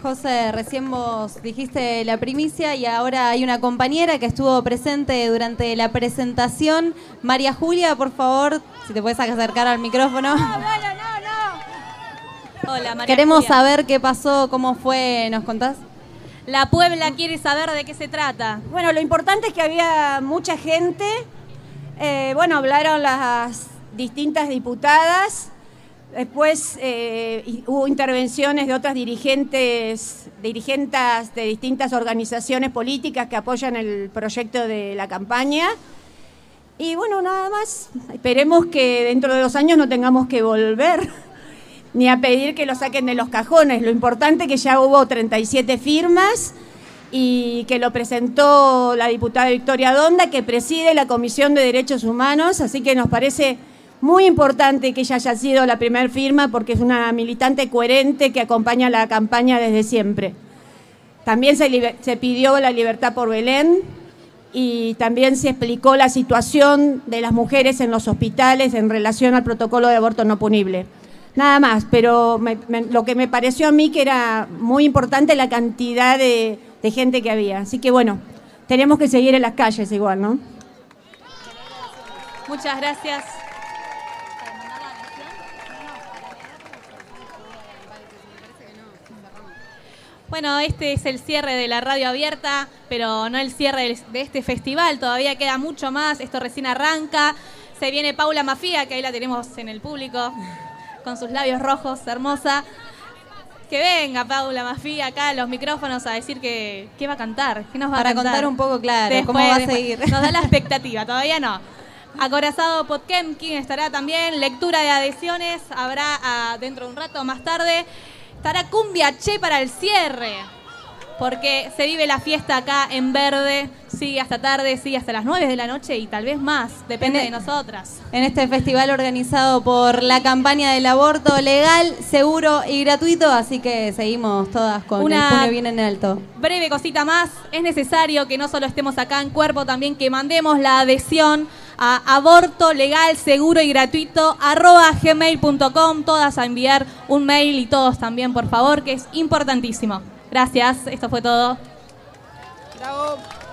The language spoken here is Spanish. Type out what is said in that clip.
José, recién vos dijiste la primicia y ahora hay una compañera que estuvo presente durante la presentación. María Julia, por favor, si te puedes acercar al micrófono. No. Hola, María Queremos Julia. saber qué pasó, cómo fue, ¿nos contás? La Puebla quiere saber de qué se trata. Bueno, lo importante es que había mucha gente. Hablaron las distintas diputadas. Después hubo intervenciones de otras dirigentes de distintas organizaciones políticas que apoyan el proyecto de la campaña. Y bueno, nada más. Esperemos que dentro de 2 años no tengamos que volver ni a pedir que lo saquen de los cajones. Lo importante es que ya hubo 37 firmas y que lo presentó la diputada Victoria Donda, que preside la Comisión de Derechos Humanos, así que nos parece muy importante que ella haya sido la primera firma porque es una militante coherente que acompaña la campaña desde siempre. También se pidió la libertad por Belén y también se explicó la situación de las mujeres en los hospitales en relación al protocolo de aborto no punible. Nada más, pero lo que me pareció a mí que era muy importante la cantidad de gente que había. Así que bueno, tenemos que seguir en las calles igual, ¿no? Muchas gracias. Bueno, este es el cierre de la radio abierta, pero no el cierre de este festival. Todavía queda mucho más. Esto recién arranca. Se viene Paula Mafía, que ahí la tenemos en el público, con sus labios rojos, hermosa. Que venga Paula Mafía acá a los micrófonos a decir que va a cantar, que nos va a cantar. Para contar un poco, claro, cómo va a seguir. Nos da la expectativa, todavía no. Acorazado Potemkin estará también, lectura de adhesiones, habrá dentro de un rato más tarde. Estará Cumbia Che para el cierre, porque se vive la fiesta acá en Verde, sigue hasta tarde, sigue hasta las 9 de la noche y tal vez más, depende de nosotras. En este festival organizado por la campaña del aborto legal, seguro y gratuito, así que seguimos todas con el puño bien en alto. Breve cosita más, es necesario que no solo estemos acá en cuerpo, también que mandemos la adhesión a aborto legal, seguro y gratuito @gmail.com, todas a enviar un mail y todos también, por favor, que es importantísimo. Gracias, esto fue todo. Bravo.